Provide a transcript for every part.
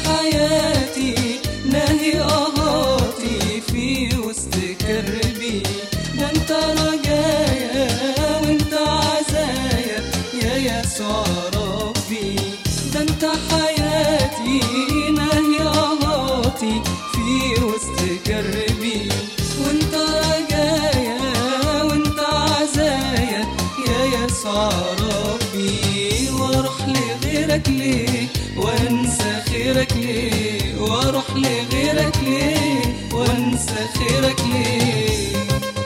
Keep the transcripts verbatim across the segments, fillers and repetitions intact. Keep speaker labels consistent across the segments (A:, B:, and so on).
A: حياتي ناهي قهاتي في وسط كربي، ده انت رجايا وانت عزايا يا يسوع ربي. ده انت حياتي ناهي قهاتي في وسط كربي، وانت رجايا وانت عزايا يا يسوع ربي. واروح لغيرك ليه وانسى خيرك ليه، واروح لغيرك ليه وانسى خيرك ليه.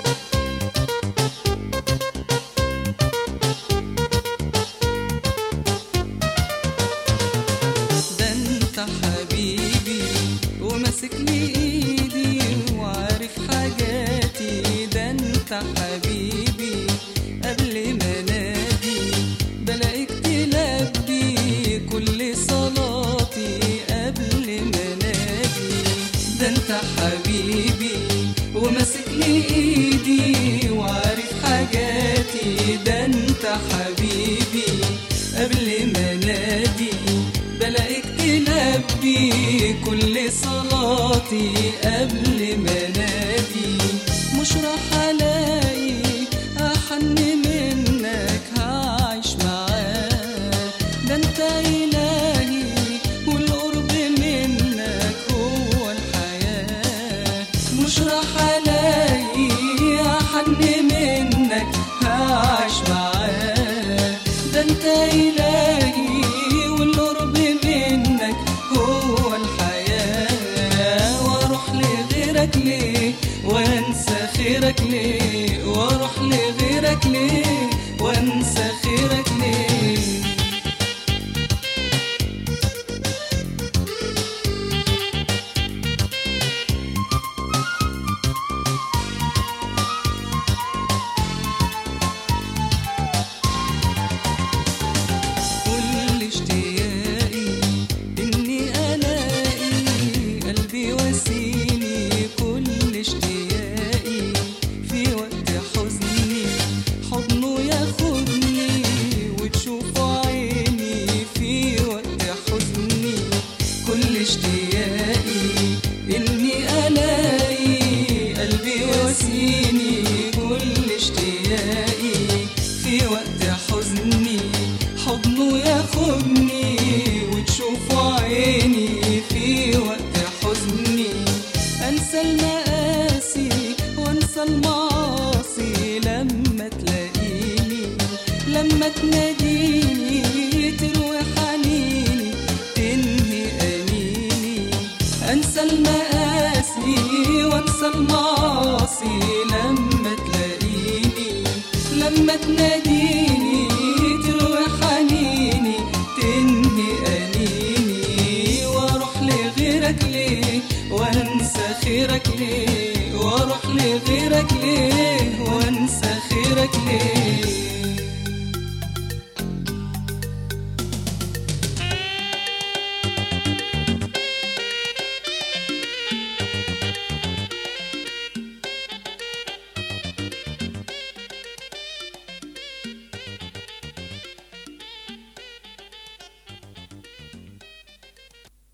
A: ده انت حبيبي وماسك لي ايدي وعارف حاجاتي، ده انت حبيبي قبل ما نادي بلاقيك تلبي كل صلاتي قبل ما نادي. ده انت حبيبي وماسك لي ايدي وعارف حاجاتي، ده انت حبيبي قبل ما نادي بلاقيك تلبي كل صلاتي قبل ما نادي. مش راح الاقي احن منك هعيش معاك، ده انت الهي والقرب منك هو الحياة. مش راح الاقي احن منك هعيش معاك، ده انت الهي والقرب منك هو الحياة. واروح لغيرك ليه وانسى خيرك ليه، واروح لغيرك ليه وانسى خيرك ليه. كل اشتياقي اني الاقي قلبي واسيني، كل اشتياقي في وقت حزني حضنه ياخدني وتشوفه عيني في وقت حزني. كل اشتياقي اني الاقي قلبي واسيني، كل اشتياقي في وقت حزني حضنه ياخدني وتشوفه عيني في وقت حزني. انسى المآسي وانسى المعاصي لما تلاقيني، لما تناديني تروي حنيني تنهي انيني. انسى المآسي وانسى المعاصي لما تلاقيني، لما تناديني تروي حنيني تنهي انيني. واروح لغيرك ليه وانسى خيرك ليه، واروح لغيرك ليه وانسى خيرك ليه.